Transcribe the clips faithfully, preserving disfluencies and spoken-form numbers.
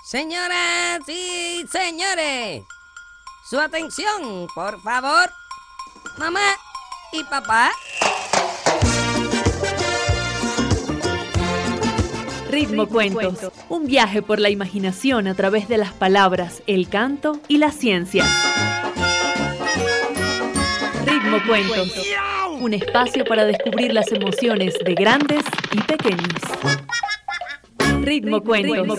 Señoras y señores, su atención, por favor. Mamá y papá. Ritmo Cuentos, un viaje por la imaginación a través de las palabras, el canto y la ciencia. Ritmo Cuentos, un espacio para descubrir las emociones de grandes y pequeños. Ritmo Cuentos.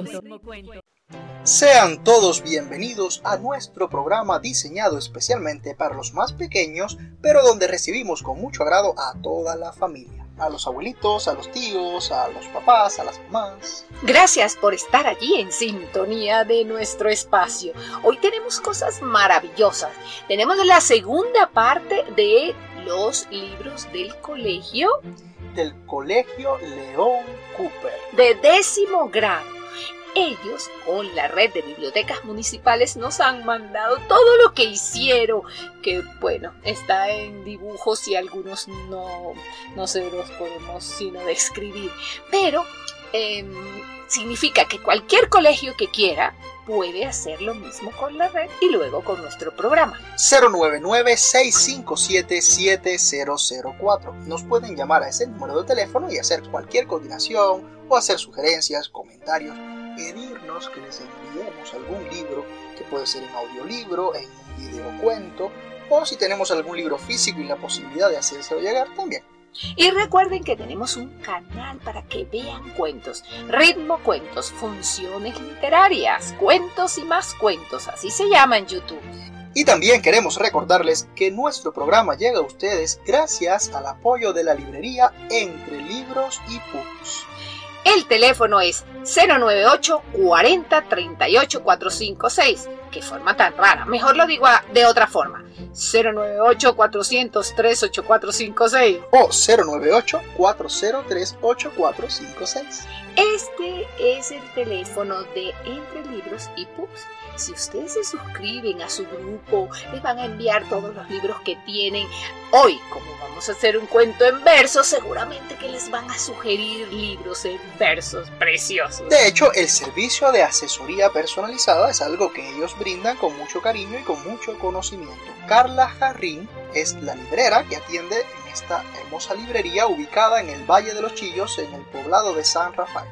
Sean todos bienvenidos a nuestro programa diseñado especialmente para los más pequeños, pero donde recibimos con mucho agrado a toda la familia, a los abuelitos, a los tíos, a los papás, a las mamás. Gracias por estar allí en sintonía de nuestro espacio. Hoy tenemos cosas maravillosas. Tenemos la segunda parte de los libros del colegio. Del Colegio León Cooper. De décimo grado. Ellos, con la red de bibliotecas municipales, nos han mandado todo lo que hicieron, que bueno, está en dibujos y algunos no, no se los podemos sino describir. Pero eh, significa que cualquier colegio que quiera puede hacer lo mismo con la red y luego con nuestro programa. cero nueve nueve, seis cinco siete, siete cero cero cuatro. Nos pueden llamar a ese número de teléfono y hacer cualquier coordinación o hacer sugerencias, comentarios, pedirnos que les enviemos algún libro, que puede ser en audiolibro, en un videocuento, o si tenemos algún libro físico y la posibilidad de hacérselo llegar también. Y recuerden que tenemos un canal para que vean cuentos, Ritmo Cuentos, funciones literarias, cuentos y más cuentos, así se llama en YouTube. Y también queremos recordarles que nuestro programa llega a ustedes gracias al apoyo de la librería Entre Libros y Pubs. El teléfono es cero nueve ocho, cuarenta, treinta y ocho, cuatrocientos cincuenta y seis. Qué forma tan rara, mejor lo digo de otra forma. cero nueve ocho, cuatrocientos tres, ochenta y cuatro cincuenta y seis. O cero nueve ocho, cuatro cero tres, ochenta y cuatro cincuenta y seis. Este es el teléfono de Entre Libros y Pubs. Si ustedes se suscriben a su grupo, les van a enviar todos los libros que tienen. Hoy, como vamos a hacer un cuento en versos, seguramente que les van a sugerir libros en versos preciosos. De hecho, el servicio de asesoría personalizada es algo que ellos brindan con mucho cariño y con mucho conocimiento. Carla Jarrín es la librera que atiende en esta hermosa librería ubicada en el Valle de los Chillos, en el poblado de San Rafael.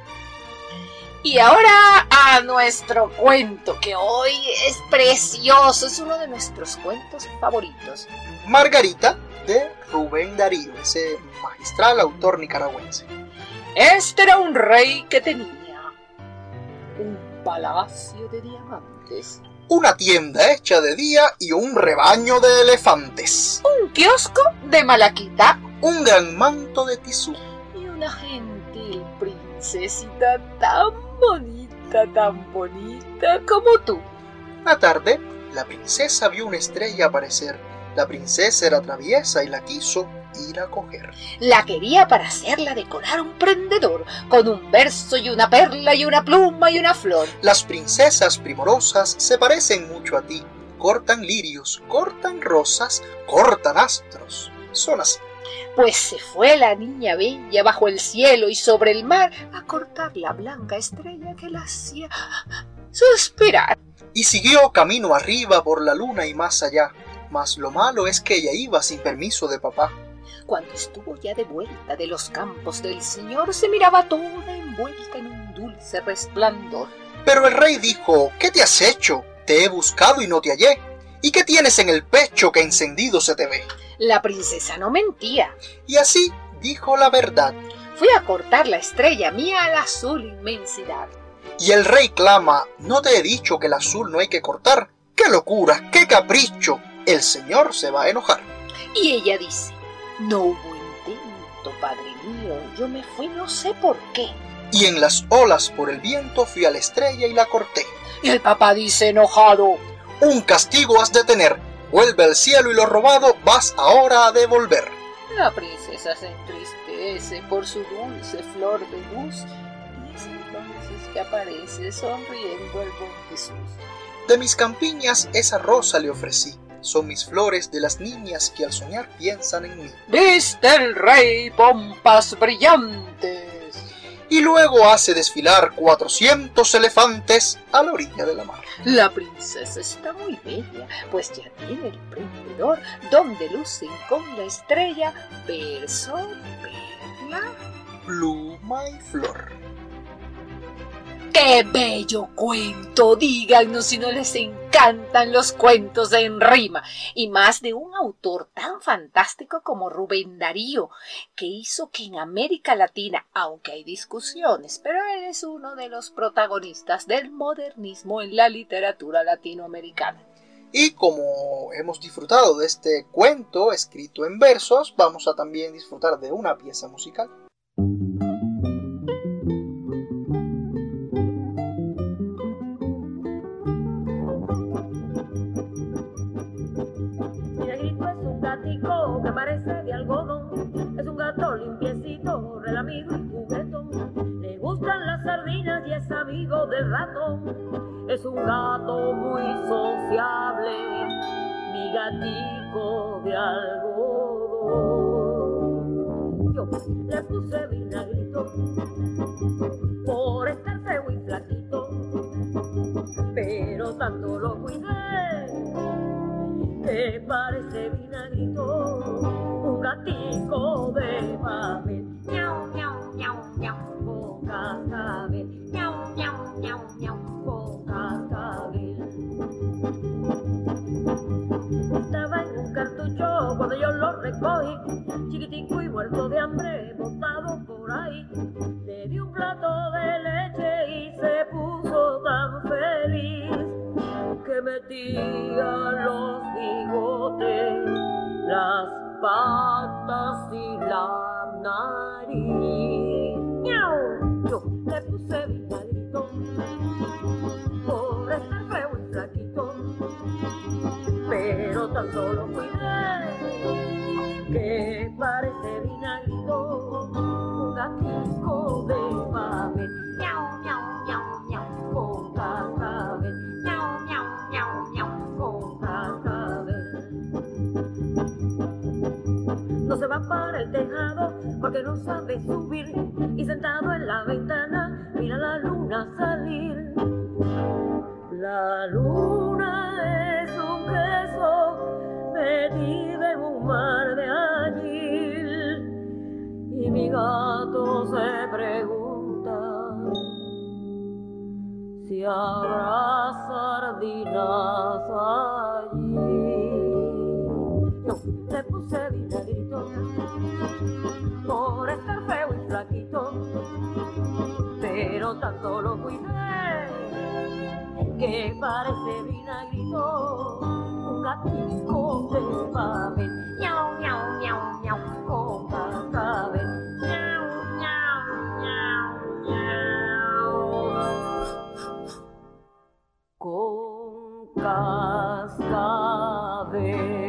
Y ahora a nuestro cuento, que hoy es precioso, es uno de nuestros cuentos favoritos. Margarita, de Rubén Darío, ese magistral autor nicaragüense. Este era un rey que tenía un palacio de diamantes, una tienda hecha de día y un rebaño de elefantes, un kiosco de malaquita, un gran manto de tisú y una gentil princesita tan bonita, tan bonita como tú. Una tarde, la princesa vio una estrella aparecer. La princesa era traviesa y la quiso ir a coger. La quería para hacerla decorar un prendedor, con un verso y una perla y una pluma y una flor. Las princesas primorosas se parecen mucho a ti. Cortan lirios, cortan rosas, cortan astros. Son así. Pues se fue la niña bella bajo el cielo y sobre el mar a cortar la blanca estrella que la hacía suspirar. Y siguió camino arriba por la luna y más allá. Mas lo malo es que ella iba sin permiso de papá. Cuando estuvo ya de vuelta de los campos del Señor, se miraba toda envuelta en un dulce resplandor. Pero el rey dijo: ¿qué te has hecho? Te he buscado y no te hallé. ¿Y qué tienes en el pecho que encendido se te ve? La princesa no mentía. Y así dijo la verdad. Fui a cortar la estrella mía a la azul inmensidad. Y el rey clama: ¿no te he dicho que el azul no hay que cortar? ¡Qué locura! ¡Qué capricho! El señor se va a enojar. Y ella dice: no hubo intento, padre mío, yo me fui no sé por qué. Y en las olas por el viento fui a la estrella y la corté. Y el papá dice enojado: un castigo has de tener. Vuelve al cielo y lo robado vas ahora a devolver. La princesa se entristece por su dulce flor de luz, y es entonces que aparece sonriendo el buen Jesús. De mis campiñas esa rosa le ofrecí. Son mis flores de las niñas que al soñar piensan en mí. Viste el rey pompas brillantes. y luego hace desfilar cuatrocientos elefantes a la orilla de la mar. La princesa está muy bella, pues ya tiene el prendedor donde lucen con la estrella verso, perla, pluma y flor. ¡Qué bello cuento! Díganos si no les encantan los cuentos en rima, y más de un autor tan fantástico como Rubén Darío, que hizo que en América Latina, aunque hay discusiones, pero él es uno de los protagonistas del modernismo en la literatura latinoamericana. Y como hemos disfrutado de este cuento escrito en versos, vamos a también disfrutar de una pieza musical. Que parece de algodón, es un gato limpiecito, relamido y juguetón. Le gustan las sardinas y es amigo del ratón. Es un gato muy sociable, mi gatico de algodón. Yo le puse vinagrito por estar feo y flaquito, pero tanto lo cuidé que parece vinagrito, un gatico de papel. Miau, miau, miau, miau, con cascabel. Miau, miau, miau, miau, con cascabel. Estaba en un cartucho cuando yo lo recogí, chiquitico y muerto de hambre, botado por ahí. Le di un plato de leche y se puso tan feliz que metía los bigotes, las patas y la nariz. ¡Miau! Yo le puse vinagrito por estar feo y flaquito, pero tanto lo cuidé que parece vinagrito, un gatico de papel. ¡Miau, miau, miau, miau! Con cascabel. ¡Miau, miau, miau, miau! Con cascabel. No se va para el tejado porque no sabe subir, y sentado en la ventana mira la luna salir. La luna es un queso metido en un mar de añil, y mi gato se pregunta si habrá sardinas allí. Yo le puse vinagrito por estar feo y flaquito, pero tanto lo cuidé que parece vinagrito, un gatito de papel. Miau, miau, miau, miau, con cascabel. Miau, miau, miau, miau, con cascabel.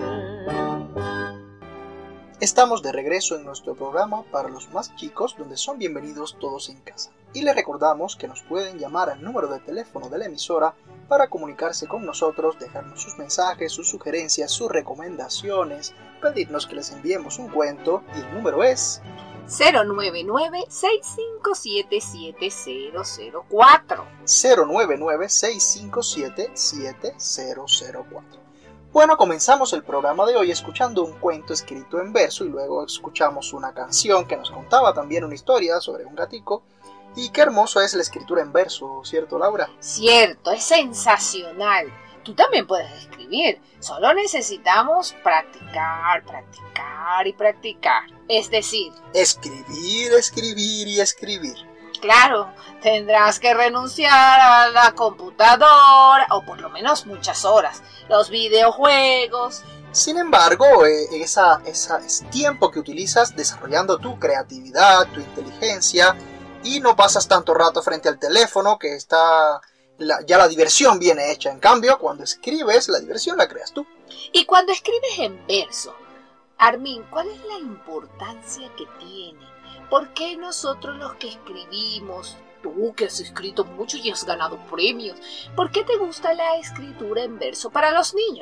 Estamos de regreso en nuestro programa para los más chicos, donde son bienvenidos todos en casa. Y les recordamos que nos pueden llamar al número de teléfono de la emisora para comunicarse con nosotros, dejarnos sus mensajes, sus sugerencias, sus recomendaciones, pedirnos que les enviemos un cuento, y el número es cero nueve nueve, seis cinco siete, siete cero cero cuatro. cero nueve nueve, seis cinco siete, siete cero cero cuatro. Bueno, comenzamos el programa de hoy escuchando un cuento escrito en verso y luego escuchamos una canción que nos contaba también una historia sobre un gatico. Y qué hermoso es la escritura en verso, ¿cierto, Laura? Cierto, es sensacional. Tú también puedes escribir, solo necesitamos practicar, practicar y practicar. Es decir, escribir, escribir y escribir. Claro, tendrás que renunciar a la computadora, o por lo menos muchas horas, los videojuegos. Sin embargo, eh, esa, esa es tiempo que utilizas desarrollando tu creatividad, tu inteligencia, y no pasas tanto rato frente al teléfono, que está la, ya la diversión viene hecha. En cambio, cuando escribes, la diversión la creas tú. Y cuando escribes en verso, Armin, ¿cuál es la importancia que tiene? ¿Por qué nosotros los que escribimos, tú que has escrito mucho y has ganado premios, por qué te gusta la escritura en verso para los niños?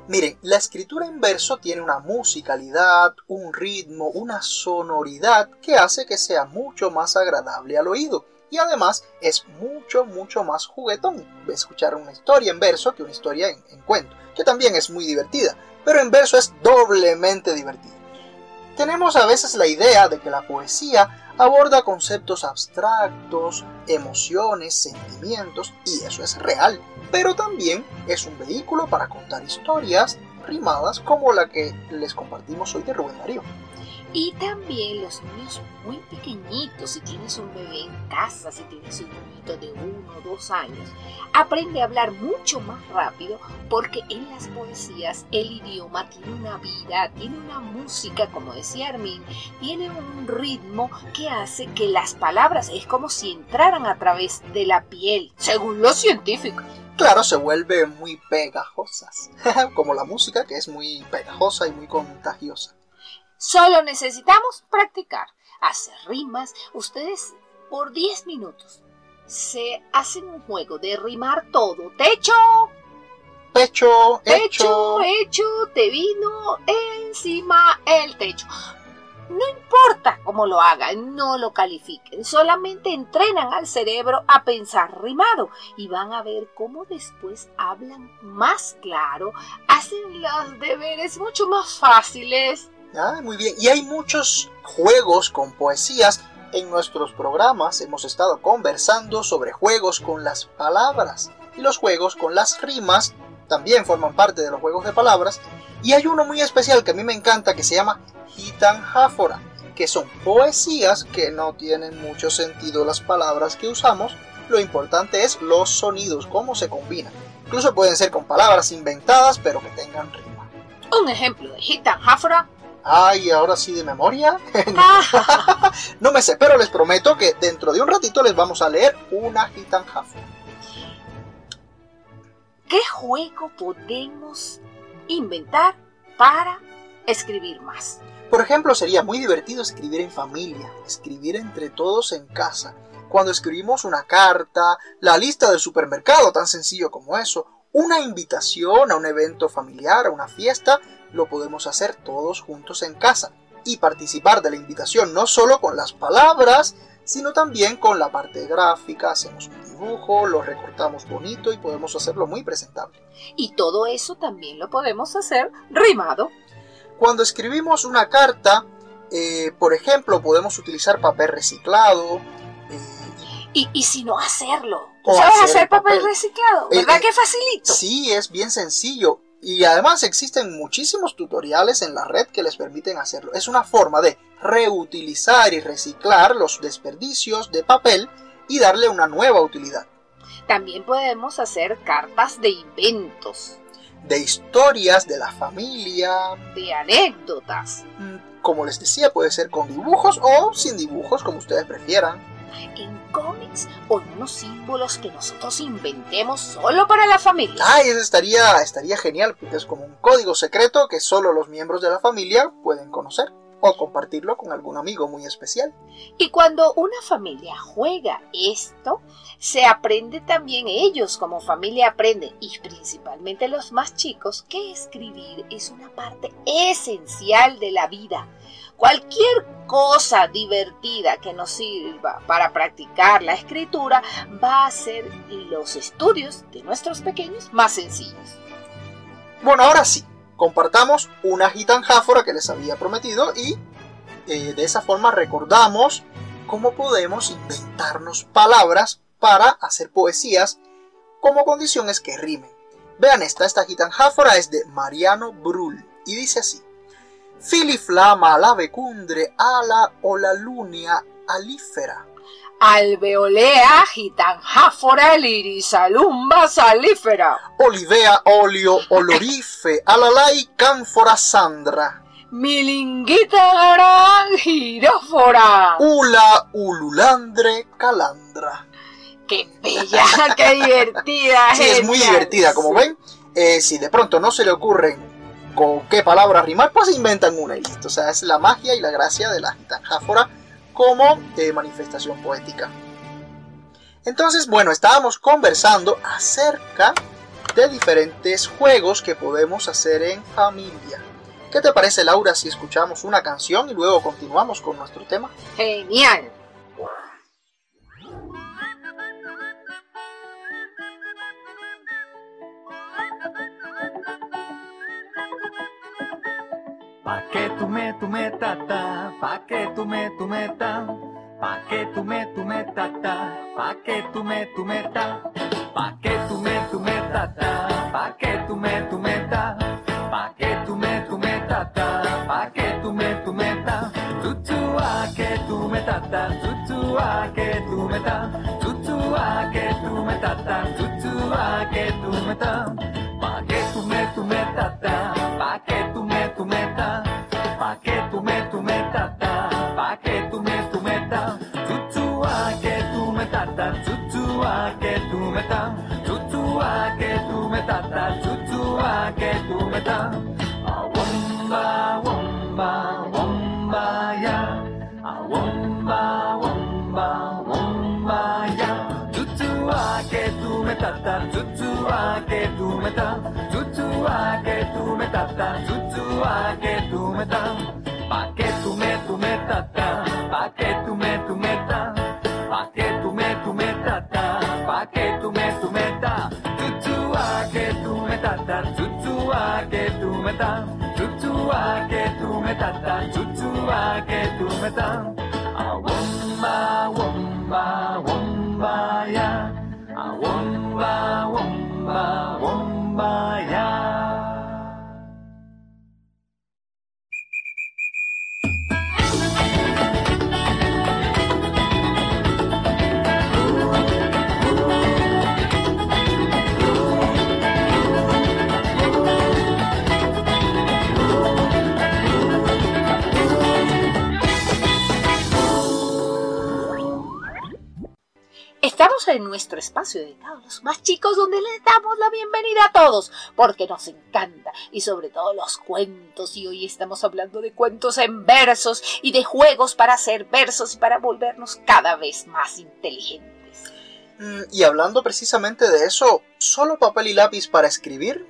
Miren, la escritura en verso tiene una musicalidad, un ritmo, una sonoridad que hace que sea mucho más agradable al oído. Y además es mucho, mucho más juguetón escuchar una historia en verso que una historia en, en cuento, que también es muy divertida, pero en verso es doblemente divertida. Tenemos a veces la idea de que la poesía aborda conceptos abstractos, emociones, sentimientos, y eso es real, pero también es un vehículo para contar historias rimadas como la que les compartimos hoy de Rubén Darío. Y también los niños muy pequeñitos, si tienes un bebé en casa, si tienes un niñito de uno o dos años, aprende a hablar mucho más rápido porque en las poesías el idioma tiene una vida, tiene una música, como decía Armin, tiene un ritmo que hace que las palabras es como si entraran a través de la piel, según los científicos. Claro, se vuelven muy pegajosas, como la música que es muy pegajosa y muy contagiosa. Solo necesitamos practicar, hacer rimas. Ustedes por diez minutos se hacen un juego de rimar todo. Techo, pecho, pecho, hecho, te vino encima el techo. No importa cómo lo hagan, no lo califiquen, solamente entrenan al cerebro a pensar rimado y van a ver cómo después hablan más claro, hacen los deberes mucho más fáciles. Ah, muy bien. Y hay muchos juegos con poesías. En nuestros programas hemos estado conversando sobre juegos con las palabras. Y los juegos con las rimas también forman parte de los juegos de palabras. Y hay uno muy especial que a mí me encanta que se llama Gitanjáfora, que son poesías que no tienen mucho sentido las palabras que usamos. Lo importante es los sonidos, cómo se combinan. Incluso pueden ser con palabras inventadas, pero que tengan rima. Un ejemplo de Gitanjáfora. Ay, ahora sí de memoria. No me sé, pero les prometo que dentro de un ratito les vamos a leer una Gitanjáfora. ¿Qué juego podemos inventar para escribir más? Por ejemplo, sería muy divertido escribir en familia, escribir entre todos en casa. Cuando escribimos una carta, la lista del supermercado, tan sencillo como eso, una invitación a un evento familiar, a una fiesta, lo podemos hacer todos juntos en casa y participar de la invitación no solo con las palabras, sino también con la parte gráfica. Hacemos un dibujo, lo recortamos bonito y podemos hacerlo muy presentable. Y todo eso también lo podemos hacer rimado. Cuando escribimos una carta, eh, por ejemplo, podemos utilizar papel reciclado. Eh, y, y si no hacerlo, ¿tú o sabes hacer hacer papel, papel reciclado? ¿Verdad eh, que facilito? Sí, es bien sencillo. Y además existen muchísimos tutoriales en la red que les permiten hacerlo. Es una forma de reutilizar y reciclar los desperdicios de papel y darle una nueva utilidad. También podemos hacer cartas de inventos, de historias de la familia, de anécdotas. Como les decía, puede ser con dibujos o sin dibujos, como ustedes prefieran. En cómics o en unos símbolos que nosotros inventemos solo para la familia. Ay, eso estaría, estaría genial, porque es como un código secreto que solo los miembros de la familia pueden conocer o compartirlo con algún amigo muy especial. Y cuando una familia juega esto, se aprende también, ellos como familia aprenden, y principalmente los más chicos, que escribir es una parte esencial de la vida. Cualquier cosa divertida que nos sirva para practicar la escritura va a hacer los estudios de nuestros pequeños más sencillos. Bueno, ahora sí, compartamos una gitanjáfora que les había prometido y eh, de esa forma recordamos cómo podemos inventarnos palabras para hacer poesías como condición es que rimen. Vean esta, esta gitanjáfora es de Mariano Brull y dice así: Filiflama alavecundre ala olalunia alífera. Alveolea gitanjáfora lirisalumba salífera. Olivea olio olorife alalai cánfora sandra. Milinguita gran girófora. Ula ululandre calandra. ¡Qué bella! ¡Qué divertida! Sí, es muy divertida, como ven. Eh, si de pronto no se le ocurren con qué palabra rimar, pues inventan una y listo. O sea, es la magia y la gracia de la gitanjáfora como eh, manifestación poética. Entonces, bueno, estábamos conversando acerca de diferentes juegos que podemos hacer en familia. ¿Qué te parece, Laura, si escuchamos una canción y luego continuamos con nuestro tema? Genial. Pa' que tú me, tú me, ta, ta, pa' que tú me, tú me, ta, pa' que tú me, tú me, ta, ta, pa' que tú me, tú me, ta, pa' que tú me, tú me, ta, ta, pa' que tú me, tú me, ta, pa' que tú me, tú me, ta, ta, pa' que tú me, tú me, ta, tu, tu, a que tú me, ta, ta, tu, tu, a que tú me, ta, tu, tu, a que tú me, ta, ta, tu, tu, a que tú me, ta, pa' que tú me, tú me, ta, ta, pa' que tú me, tú me, ta, pa' que tú me, tú me, ta, ta, pa' que tú me, tú me, ta, tu, tu, a que tú me, ta, ta, tu, tu, a que tú me, ta, tu, tu, a que tú me, ta, ta, tu, tu, a que tú me, ta, a womba, womba, womba, ya, a womba, womba, womba, ya, tu, tu, a que tú me, ta, ta, tu, tu, a que tú me, ta, tu, tu, a que tú me, ta, ta, tu, tu, a que tú me, ta, pa' que tú me, tú me, ta, ta, pa' que tú me, tú me, ta, pa' que tú me, tú me, ta, ta, pa' que tú me, tú me, ta, tu, tu, a que tú me, ta, ta, tu, tu, a que tú me, ta, tu, tu, a que tú me, ta, ta, tu, tu, a que tú me, ta, a womba, womba, womba, ya, a womba, womba, womba, ya. Estamos en nuestro espacio dedicado a los más chicos, donde les damos la bienvenida a todos, porque nos encanta, y sobre todo los cuentos, y hoy estamos hablando de cuentos en versos y de juegos para hacer versos y para volvernos cada vez más inteligentes. Mm, y hablando precisamente de eso, ¿solo papel y lápiz para escribir?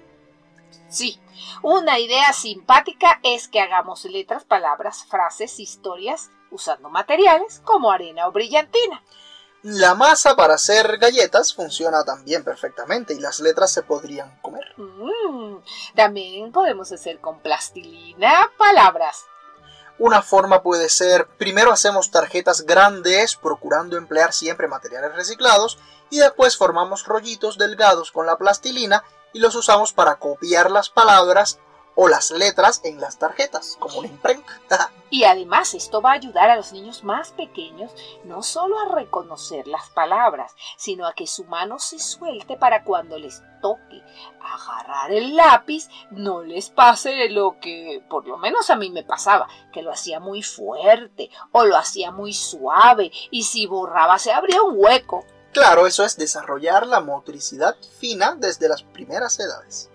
Sí, una idea simpática es que hagamos letras, palabras, frases, historias, usando materiales como arena o brillantina. La masa para hacer galletas funciona también perfectamente y las letras se podrían comer. Mm, también podemos hacer con plastilina palabras. Una forma puede ser, primero hacemos tarjetas grandes procurando emplear siempre materiales reciclados y después formamos rollitos delgados con la plastilina y los usamos para copiar las palabras o las letras en las tarjetas, como una imprenta. Y además esto va a ayudar a los niños más pequeños no solo a reconocer las palabras, sino a que su mano se suelte para cuando les toque agarrar el lápiz no les pase lo que por lo menos a mí me pasaba, que lo hacía muy fuerte o lo hacía muy suave y si borraba se abría un hueco. Claro, eso es desarrollar la motricidad fina desde las primeras edades.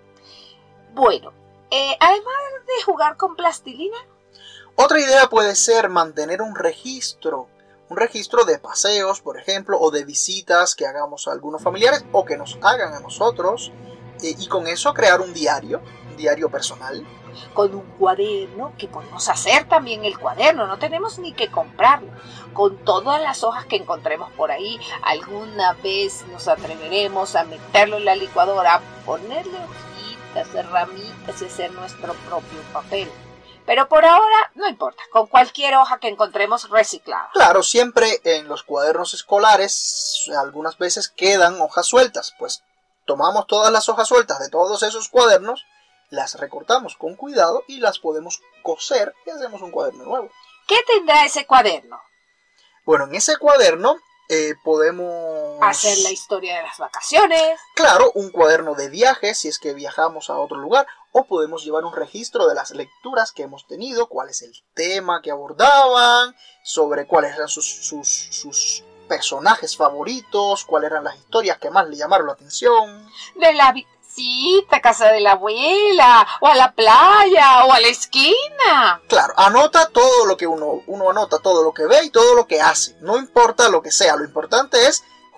Bueno, Eh, además de jugar con plastilina. Otra idea puede ser mantener un registro, un registro de paseos, por ejemplo, o de visitas que hagamos a algunos familiares o que nos hagan a nosotros, eh, y con eso crear un diario, un diario personal. Con un cuaderno, que podemos hacer también el cuaderno, no tenemos ni que comprarlo. Con todas las hojas que encontremos por ahí, alguna vez nos atreveremos a meterlo en la licuadora, ponerle hacer ramitas y hacer nuestro propio papel. Pero por ahora no importa, con cualquier hoja que encontremos reciclada. Claro, siempre en los cuadernos escolares algunas veces quedan hojas sueltas, pues tomamos todas las hojas sueltas de todos esos cuadernos, las recortamos con cuidado y las podemos coser y hacemos un cuaderno nuevo. ¿Qué tendrá ese cuaderno? Bueno, en ese cuaderno Eh, podemos hacer la historia de las vacaciones. Claro, un cuaderno de viaje si es que viajamos a otro lugar, o podemos llevar un registro de las lecturas que hemos tenido, cuál es el tema que abordaban, sobre cuáles eran sus, sus, sus personajes favoritos, cuáles eran las historias que más le llamaron la atención. De la visita a casa de la abuela, o a la playa, o a la esquina. Claro, anota todo lo que uno, uno anota todo lo que ve y todo lo que hace. No importa lo que sea, lo importante es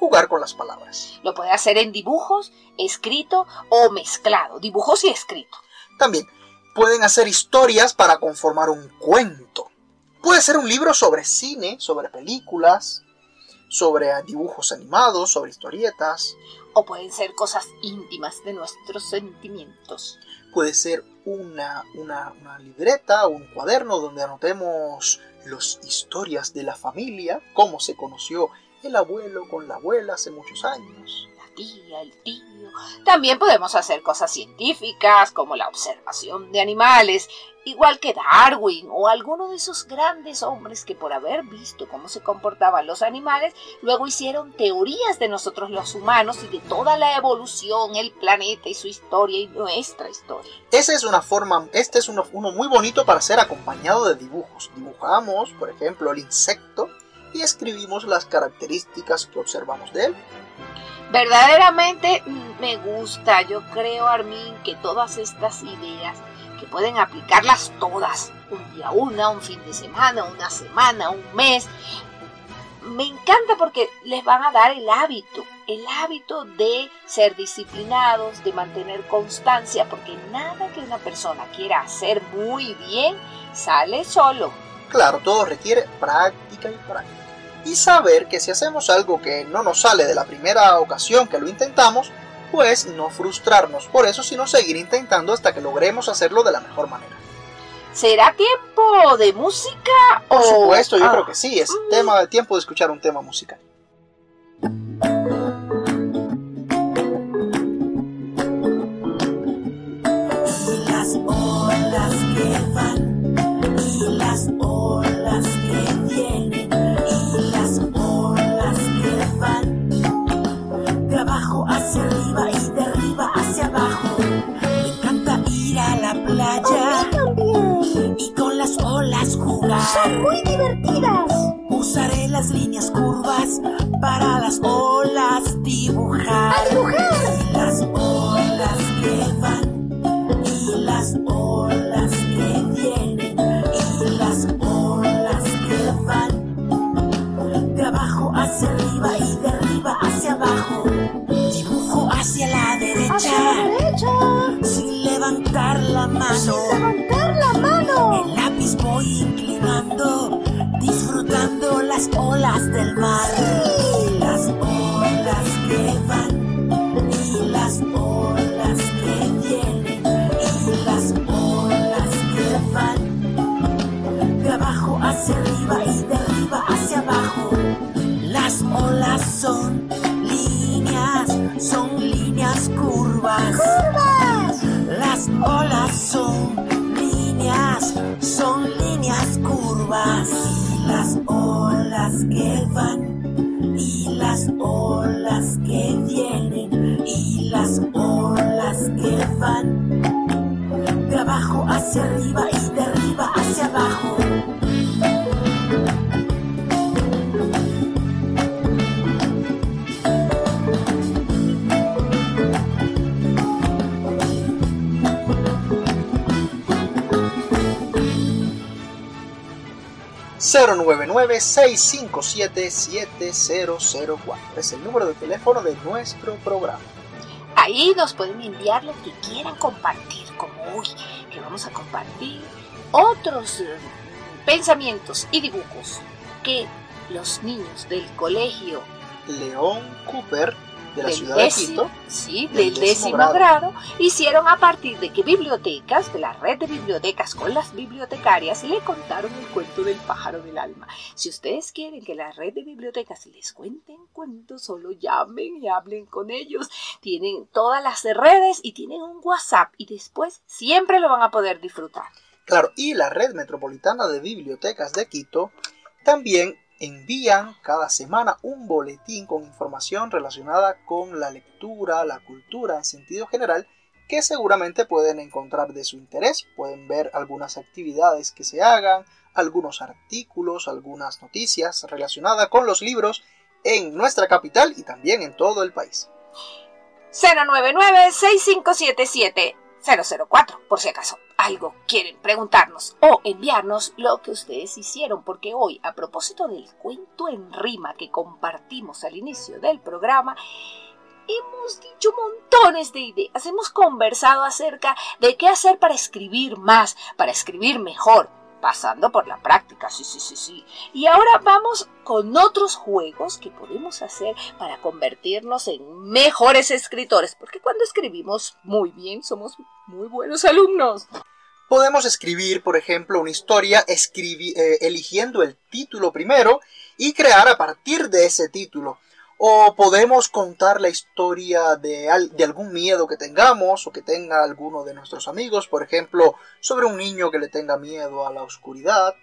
jugar con las palabras. Lo puede hacer en dibujos, escrito o mezclado, dibujos y escrito. También pueden hacer historias para conformar un cuento. Puede ser un libro sobre cine, sobre películas, sobre dibujos animados, sobre historietas. O pueden ser cosas íntimas de nuestros sentimientos. Puede ser una, una, una libreta o un cuaderno donde anotemos las historias de la familia, cómo se conoció el abuelo con la abuela hace muchos años. La tía, el tío. También podemos hacer cosas científicas como la observación de animales, igual que Darwin o alguno de esos grandes hombres que por haber visto cómo se comportaban los animales, luego hicieron teorías de nosotros los humanos y de toda la evolución, el planeta y su historia y nuestra historia. Esa es una forma, este es uno, uno muy bonito para ser acompañado de dibujos. Dibujamos, por ejemplo, el insecto y escribimos las características que observamos de él. Verdaderamente me gusta. Yo creo, Armin, que todas estas ideas, que pueden aplicarlas todas, un día una, un fin de semana, una semana, un mes, me encanta porque les van a dar el hábito, el hábito de ser disciplinados, de mantener constancia, porque nada que una persona quiera hacer muy bien sale solo. Claro, todo requiere práctica y práctica. Y saber que si hacemos algo que no nos sale de la primera ocasión que lo intentamos, pues no frustrarnos por eso, sino seguir intentando hasta que logremos hacerlo de la mejor manera. ¿Será tiempo de música? Por o... supuesto, yo ah. creo que sí, es mm. tema de tiempo de escuchar un tema musical. Y las olas que van, y las olas que vienen, y las olas que van, de abajo hacia arriba y de arriba hacia abajo. Me encanta ir a la playa y con las olas jugar. Son muy divertidas. Usaré las líneas curvas para las olas dibujar. ¡A dibujar! Y las olas que van, y las olas que vienen, y las olas que van, de abajo hacia arriba y de arriba hacia abajo. Dibujo hacia la derecha, hacia la derecha, sin levantar la mano. Sin levantar la mano. El lápiz voy inclinando, disfrutando las olas del mar. Y las olas que van, y las olas que vienen, y las olas que van, de abajo hacia arriba y de arriba hacia abajo. Las olas son líneas, son líneas curvas. ¡Curvas! Las olas son líneas, son líneas curvas. Y las olas que van, y las olas que vienen, y las olas que van, de abajo hacia arriba y de arriba hacia abajo. cero nueve nueve, seis cinco siete, siete cero cero cuatro es el número de teléfono de nuestro programa. Ahí nos pueden enviar lo que quieran compartir, como hoy, que vamos a compartir otros eh, pensamientos y dibujos que los niños del colegio León Cooper, de la del ciudad décimo, de Quito, sí, del del décimo décimo grado. grado, hicieron a partir de que bibliotecas, de la red de bibliotecas con las bibliotecarias, le contaron el cuento del pájaro del alma. Si ustedes quieren que la red de bibliotecas les cuenten cuentos, solo llamen y hablen con ellos. Tienen todas las redes y tienen un WhatsApp y después siempre lo van a poder disfrutar. Claro, y la Red Metropolitana de Bibliotecas de Quito también envían cada semana un boletín con información relacionada con la lectura, la cultura en sentido general, que seguramente pueden encontrar de su interés. Pueden ver algunas actividades que se hagan, algunos artículos, algunas noticias relacionadas con los libros en nuestra capital y también en todo el país. cero nueve nueve, seis cinco siete siete, cero cero cuatro, por si acaso algo quieren preguntarnos o enviarnos lo que ustedes hicieron, porque hoy, a propósito del cuento en rima que compartimos al inicio del programa, hemos dicho montones de ideas, hemos conversado acerca de qué hacer para escribir más, para escribir mejor, pasando por la práctica, sí, sí, sí, sí. Y ahora vamos con otros juegos que podemos hacer para convertirnos en mejores escritores, porque cuando escribimos muy bien somos muy buenos alumnos. Podemos escribir, por ejemplo, una historia escribi- eh, eligiendo el título primero y crear a partir de ese título. O podemos contar la historia de, al- de algún miedo que tengamos o que tenga alguno de nuestros amigos, por ejemplo, sobre un niño que le tenga miedo a la oscuridad.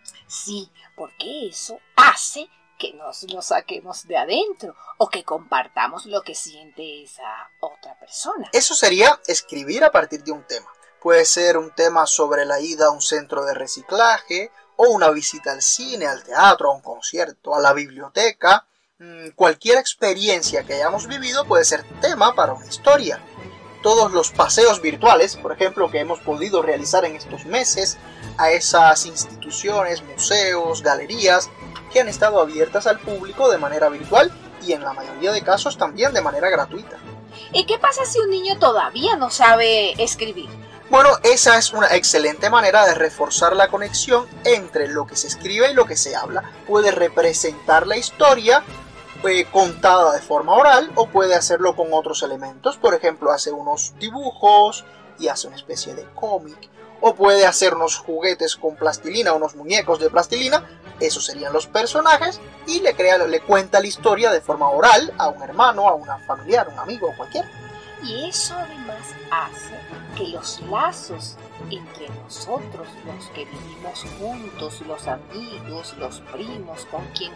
Sí, porque eso hace que nos lo saquemos de adentro o que compartamos lo que siente esa otra persona. Eso sería escribir a partir de un tema. Puede ser un tema sobre la ida a un centro de reciclaje o una visita al cine, al teatro, a un concierto, a la biblioteca. Cualquier experiencia que hayamos vivido puede ser tema para una historia. Todos los paseos virtuales, por ejemplo, que hemos podido realizar en estos meses a esas instituciones, museos, galerías que han estado abiertas al público de manera virtual y en la mayoría de casos también de manera gratuita. ¿Y qué pasa si un niño todavía no sabe escribir? Bueno, esa es una excelente manera de reforzar la conexión entre lo que se escribe y lo que se habla. Puede representar la historia eh, contada de forma oral o puede hacerlo con otros elementos. Por ejemplo, hace unos dibujos y hace una especie de cómic. O puede hacer unos juguetes con plastilina, unos muñecos de plastilina. Esos serían los personajes. Y le, crea, le cuenta la historia de forma oral a un hermano, a una familiar, a un amigo o cualquiera. Y eso además hace que los lazos entre nosotros, los que vivimos juntos, los amigos, los primos con quien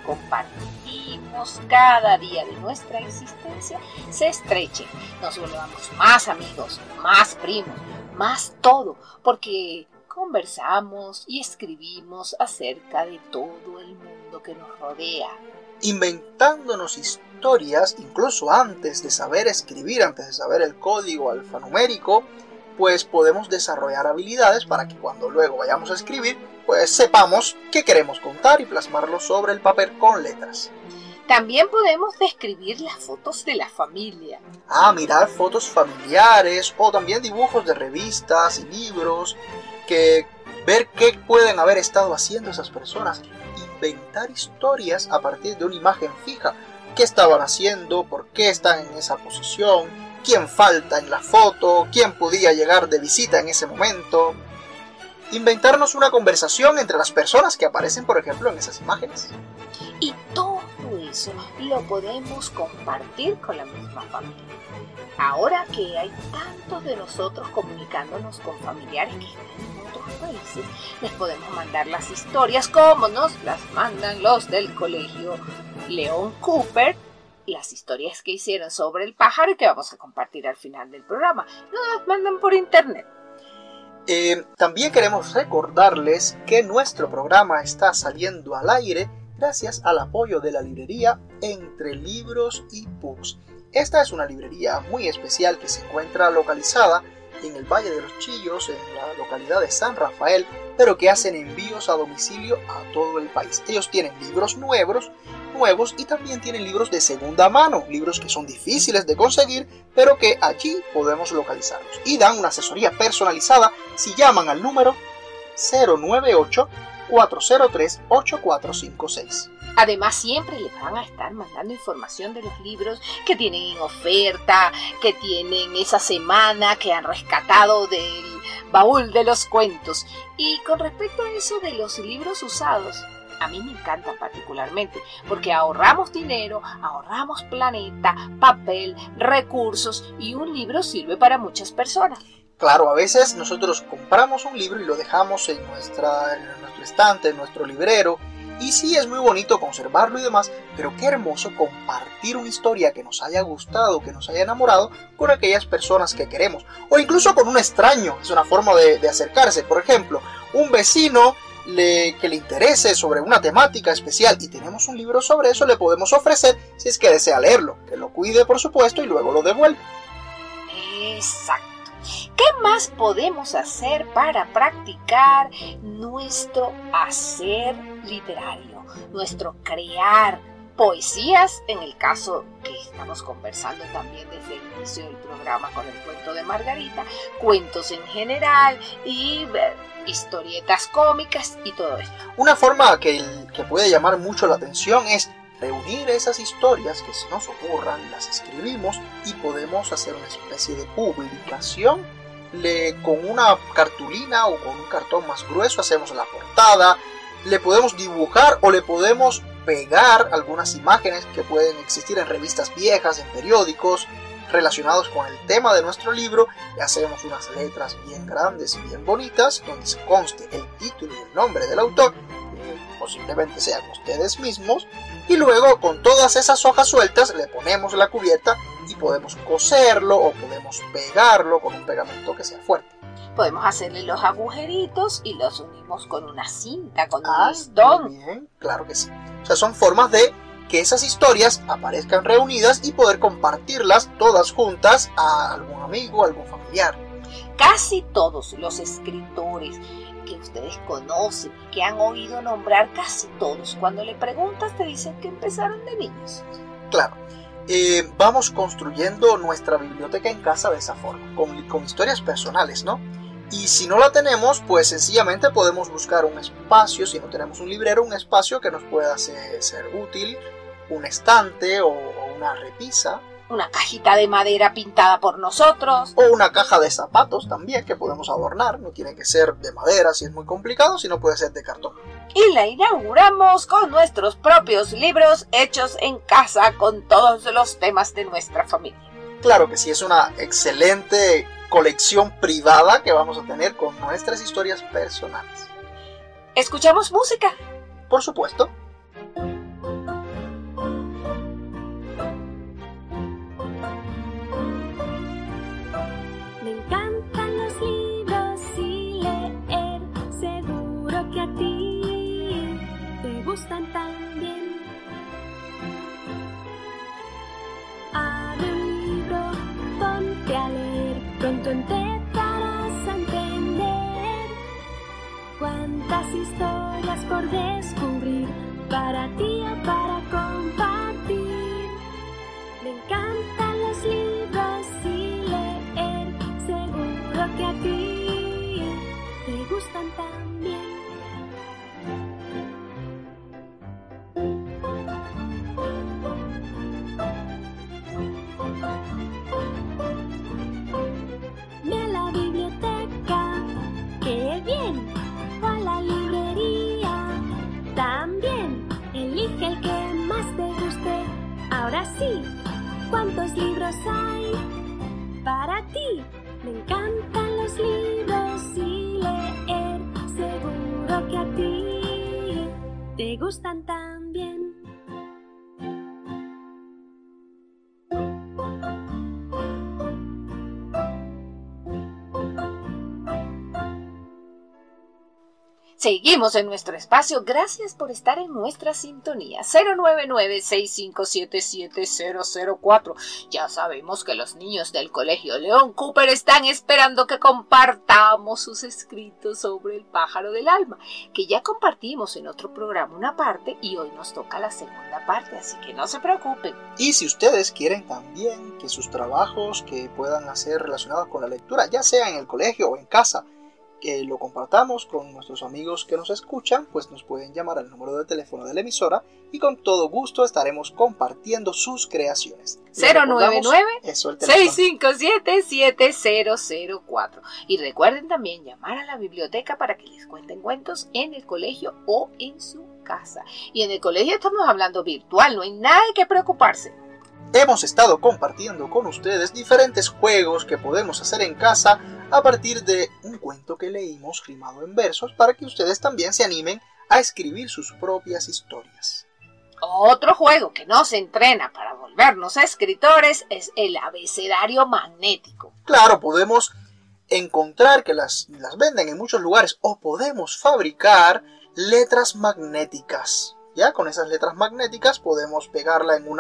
compartimos cada día de nuestra existencia, se estrechen. Nos volvamos más amigos, más primos, más todo, porque conversamos y escribimos acerca de todo el mundo que nos rodea. Inventándonos historias, incluso antes de saber escribir, antes de saber el código alfanumérico, pues podemos desarrollar habilidades para que cuando luego vayamos a escribir, pues sepamos qué queremos contar y plasmarlo sobre el papel con letras. También podemos describir las fotos de la familia. Ah, mirar fotos familiares o también dibujos de revistas y libros, que ver qué pueden haber estado haciendo esas personas. Inventar historias a partir de una imagen fija. ¿Qué estaban haciendo? ¿Por qué están en esa posición? ¿Quién falta en la foto? ¿Quién podía llegar de visita en ese momento? Inventarnos una conversación entre las personas que aparecen, por ejemplo, en esas imágenes. Y todo eso lo podemos compartir con la misma familia. Ahora que hay tantos de nosotros comunicándonos con familiares que están en otros países, les podemos mandar las historias como nos las mandan los del colegio León Cooper, las historias que hicieron sobre el pájaro y que vamos a compartir al final del programa. Nos las mandan por internet. Eh, también queremos recordarles que nuestro programa está saliendo al aire gracias al apoyo de la librería Entre Libros y Books. Esta es una librería muy especial que se encuentra localizada en el Valle de los Chillos, en la localidad de San Rafael, pero que hacen envíos a domicilio a todo el país. Ellos tienen libros nuevos, nuevos y también tienen libros de segunda mano, libros que son difíciles de conseguir, pero que allí podemos localizarlos. Y dan una asesoría personalizada si llaman al número cero nueve ocho, cuatro cero tres, ocho cuatro cinco seis. Además, siempre les van a estar mandando información de los libros que tienen en oferta, que tienen esa semana, que han rescatado del baúl de los cuentos. Y con respecto a eso de los libros usados, a mí me encantan particularmente, porque ahorramos dinero, ahorramos planeta, papel, recursos, y un libro sirve para muchas personas. Claro, a veces nosotros compramos un libro y lo dejamos en, nuestra, en nuestro estante, en nuestro librero, y sí, es muy bonito conservarlo y demás, pero qué hermoso compartir una historia que nos haya gustado, que nos haya enamorado con aquellas personas que queremos, o incluso con un extraño. Es una forma de, de acercarse. Por ejemplo, un vecino le, que le interese sobre una temática especial y tenemos un libro sobre eso, le podemos ofrecer si es que desea leerlo, que lo cuide por supuesto y luego lo devuelve. Exacto. ¿Qué más podemos hacer para practicar nuestro hacer literario, nuestro crear poesías, en el caso que estamos conversando también desde el inicio del programa con el cuento de Margarita, cuentos en general y eh, historietas cómicas y todo esto? Una forma que, que puede llamar mucho la atención es reunir esas historias que se nos ocurran, las escribimos y podemos hacer una especie de publicación. Le, con una cartulina o con un cartón más grueso hacemos la portada, le podemos dibujar o le podemos pegar algunas imágenes que pueden existir en revistas viejas, en periódicos relacionados con el tema de nuestro libro, y hacemos unas letras bien grandes y bien bonitas donde se conste el título y el nombre del autor, que posiblemente sean ustedes mismos, y luego con todas esas hojas sueltas le ponemos la cubierta y podemos coserlo o podemos pegarlo con un pegamento que sea fuerte. Podemos hacerle los agujeritos y los unimos con una cinta, con un Ah, listón. muy bien, claro que sí. O sea, son formas de que esas historias aparezcan reunidas y poder compartirlas todas juntas a algún amigo, algún familiar. Casi todos los escritores que ustedes conocen, que han oído nombrar, casi todos, cuando le preguntas te dicen que empezaron de niños. Claro, eh, vamos construyendo nuestra biblioteca en casa de esa forma, con, con historias personales, ¿no? Y si no la tenemos, pues sencillamente podemos buscar un espacio, si no tenemos un librero, un espacio que nos pueda ser, ser útil, un estante o, o una repisa. Una cajita de madera pintada por nosotros. O una caja de zapatos también que podemos adornar, no tiene que ser de madera si es muy complicado, sino puede ser de cartón. Y la inauguramos con nuestros propios libros hechos en casa con todos los temas de nuestra familia. Claro que sí, es una excelente colección privada que vamos a tener con nuestras historias personales. ¿Escuchamos música? Por supuesto. Me encantan los libros y leer, seguro que a ti te gustan también. Abre un libro, ponte a leer, pronto empezarás a entender cuántas historias por descubrir, para ti o para compartir. Me encantan los libros y leer, seguro que a ti te gustan también. Ve a la biblioteca, qué bien, o a la librería, también. Elige el que más te guste. Ahora sí, ¿cuántos libros hay para ti? Me encantan los libros y leer, seguro que a ti te gustan también. Seguimos en nuestro espacio. Gracias por estar en nuestra sintonía. cero nueve nueve, seis cinco siete, siete cero cero cuatro. Ya sabemos que los niños del Colegio León Cooper están esperando que compartamos sus escritos sobre el pájaro del alma, que ya compartimos en otro programa una parte y hoy nos toca la segunda parte, así que no se preocupen. Y si ustedes quieren también que sus trabajos que puedan hacer relacionados con la lectura, ya sea en el colegio o en casa, que lo compartamos con nuestros amigos que nos escuchan, pues nos pueden llamar al número de teléfono de la emisora y con todo gusto estaremos compartiendo sus creaciones. cero nueve nueve, seis cinco siete, siete cero cero cuatro. Y recuerden también llamar a la biblioteca para que les cuenten cuentos en el colegio o en su casa. Y en el colegio estamos hablando virtual, no hay nada que preocuparse. Hemos estado compartiendo con ustedes diferentes juegos que podemos hacer en casa a partir de un cuento que leímos rimado en versos para que ustedes también se animen a escribir sus propias historias. Otro juego que nos entrena para volvernos escritores es el abecedario magnético. Claro, podemos encontrar que las, las venden en muchos lugares o podemos fabricar letras magnéticas. Ya con esas letras magnéticas podemos pegarla en una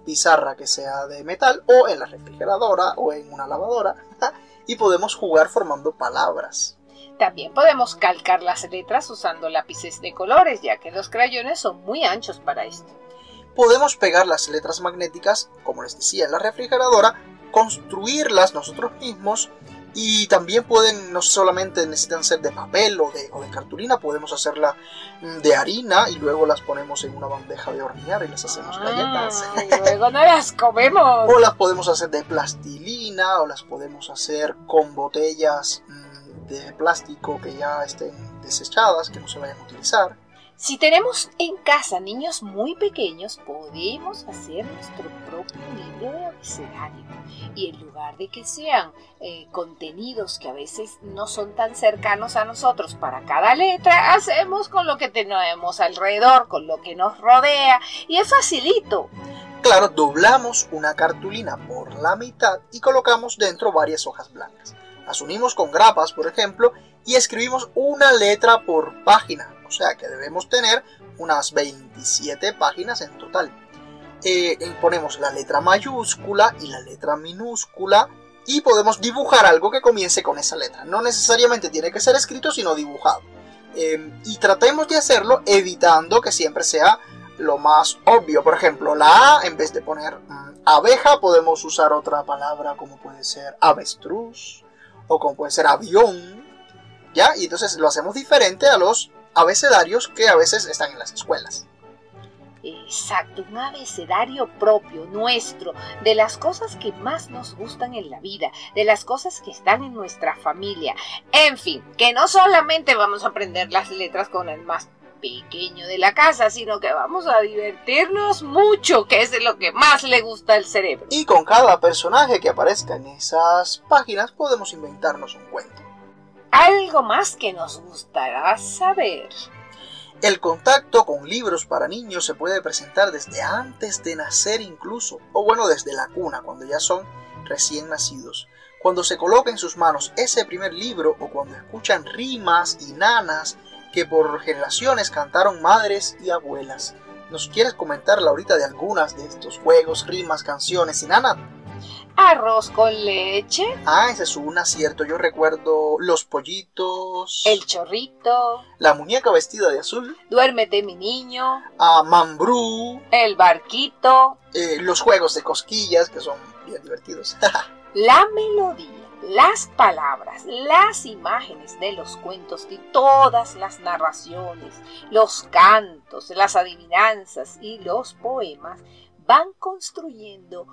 pizarra que sea de metal o en la refrigeradora o en una lavadora y podemos jugar formando palabras. También podemos calcar las letras usando lápices de colores, ya que los crayones son muy anchos para esto. Podemos pegar las letras magnéticas, como les decía, en la refrigeradora, construirlas nosotros mismos y también pueden, no solamente necesitan ser de papel o de, o de cartulina, podemos hacerla de harina y luego las ponemos en una bandeja de hornear y las hacemos ah, galletas. Y luego no las comemos. O las podemos hacer de plastilina o las podemos hacer con botellas de plástico que ya estén desechadas, que no se vayan a utilizar. Si tenemos en casa niños muy pequeños, podemos hacer nuestro propio libro de abecedario. Y en lugar de que sean eh, contenidos que a veces no son tan cercanos a nosotros para cada letra, hacemos con lo que tenemos alrededor, con lo que nos rodea, y es facilito. Claro, doblamos una cartulina por la mitad y colocamos dentro varias hojas blancas. Las unimos con grapas, por ejemplo, y escribimos una letra por página, o sea que debemos tener unas veintisiete páginas en total. Eh, ponemos la letra mayúscula y la letra minúscula y podemos dibujar algo que comience con esa letra. No necesariamente tiene que ser escrito, sino dibujado. Eh, y tratemos de hacerlo evitando que siempre sea lo más obvio. Por ejemplo, la A, en vez de poner mm, abeja, podemos usar otra palabra como puede ser avestruz o como puede ser avión, ¿ya? Y entonces lo hacemos diferente a los abecedarios que a veces están en las escuelas. Exacto, un abecedario propio, nuestro, de las cosas que más nos gustan en la vida, de las cosas que están en nuestra familia. En fin, que no solamente vamos a aprender las letras con el más pequeño de la casa, sino que vamos a divertirnos mucho, que es de lo que más le gusta al cerebro. Y con cada personaje que aparezca en esas páginas podemos inventarnos un cuento. Algo más que nos gustará saber. El contacto con libros para niños se puede presentar desde antes de nacer incluso, o bueno, desde la cuna, cuando ya son recién nacidos. Cuando se coloca en sus manos ese primer libro o cuando escuchan rimas y nanas que por generaciones cantaron madres y abuelas. ¿Nos quieres comentar, Laurita, de algunas de estos juegos, rimas, canciones y nana? Arroz con leche. Ah, ese es un acierto. Yo recuerdo Los Pollitos. El Chorrito. La Muñeca Vestida de Azul. Duérmete, mi niño. Ah, Mambrú. El Barquito. Eh, los juegos de cosquillas, que son bien divertidos. La melodía, las palabras, las imágenes de los cuentos y todas las narraciones, los cantos, las adivinanzas y los poemas van construyendo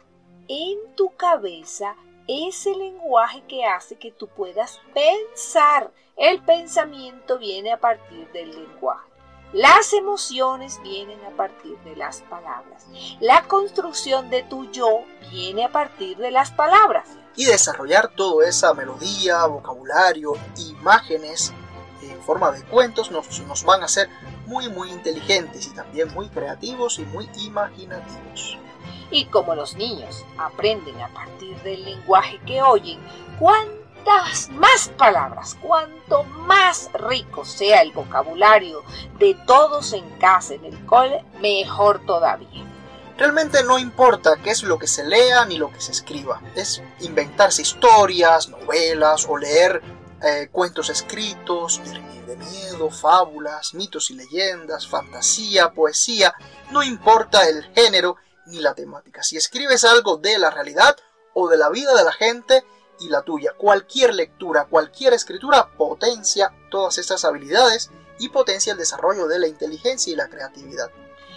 en tu cabeza ese lenguaje que hace que tú puedas pensar. El pensamiento viene a partir del lenguaje. Las emociones vienen a partir de las palabras. La construcción de tu yo viene a partir de las palabras. Y desarrollar toda esa melodía, vocabulario, imágenes en forma de cuentos nos, nos van a hacer muy muy inteligentes y también muy creativos y muy imaginativos. Y como los niños aprenden a partir del lenguaje que oyen, cuantas más palabras, cuanto más rico sea el vocabulario de todos en casa, en el cole, mejor todavía. Realmente no importa qué es lo que se lea ni lo que se escriba. Es inventarse historias, novelas o leer eh, cuentos escritos, de miedo, fábulas, mitos y leyendas, fantasía, poesía. No importa el género ni la temática. Si escribes algo de la realidad o de la vida de la gente y la tuya, cualquier lectura, cualquier escritura potencia todas estas habilidades y potencia el desarrollo de la inteligencia y la creatividad.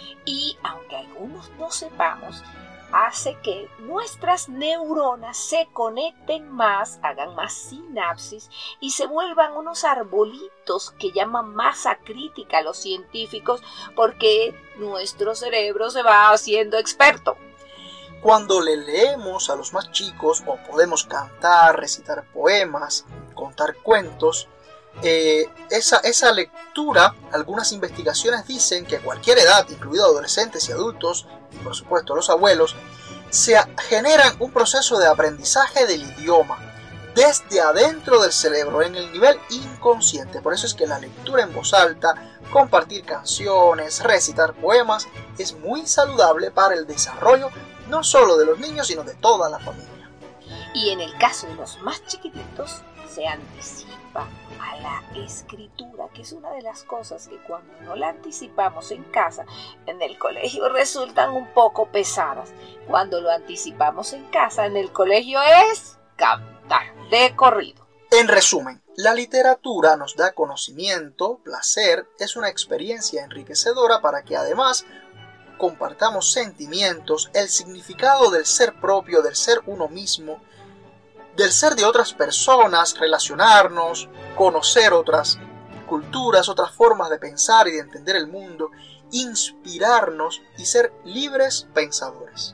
Y aunque algunos no sepamos, hace que nuestras neuronas se conecten más, hagan más sinapsis y se vuelvan unos arbolitos que llaman masa crítica a los científicos, porque nuestro cerebro se va haciendo experto. Cuando le leemos a los más chicos o podemos cantar, recitar poemas, contar cuentos, eh, esa, esa lectura, algunas investigaciones dicen que a cualquier edad, incluido adolescentes y adultos, y por supuesto los abuelos, se generan un proceso de aprendizaje del idioma, desde adentro del cerebro, en el nivel inconsciente. Por eso es que la lectura en voz alta, compartir canciones, recitar poemas, es muy saludable para el desarrollo no solo de los niños, sino de toda la familia. Y en el caso de los más chiquititos, se anticipa a la escritura, que es una de las cosas que cuando no la anticipamos en casa, en el colegio resultan un poco pesadas. Cuando lo anticipamos en casa, en el colegio es cantar de corrido. En resumen, la literatura nos da conocimiento, placer, es una experiencia enriquecedora para que además compartamos sentimientos, el significado del ser propio, del ser uno mismo, del ser de otras personas, relacionarnos, conocer otras culturas, otras formas de pensar y de entender el mundo, inspirarnos y ser libres pensadores.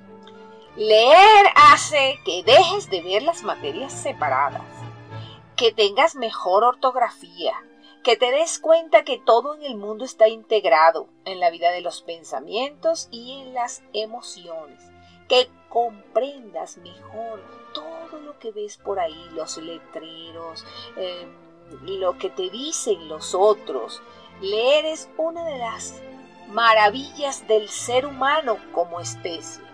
Leer hace que dejes de ver las materias separadas, que tengas mejor ortografía, que te des cuenta que todo en el mundo está integrado en la vida de los pensamientos y en las emociones, que comprendas mejor todo lo que ves por ahí, los letreros, eh, lo que te dicen los otros. Leer es una de las maravillas del ser humano como especie.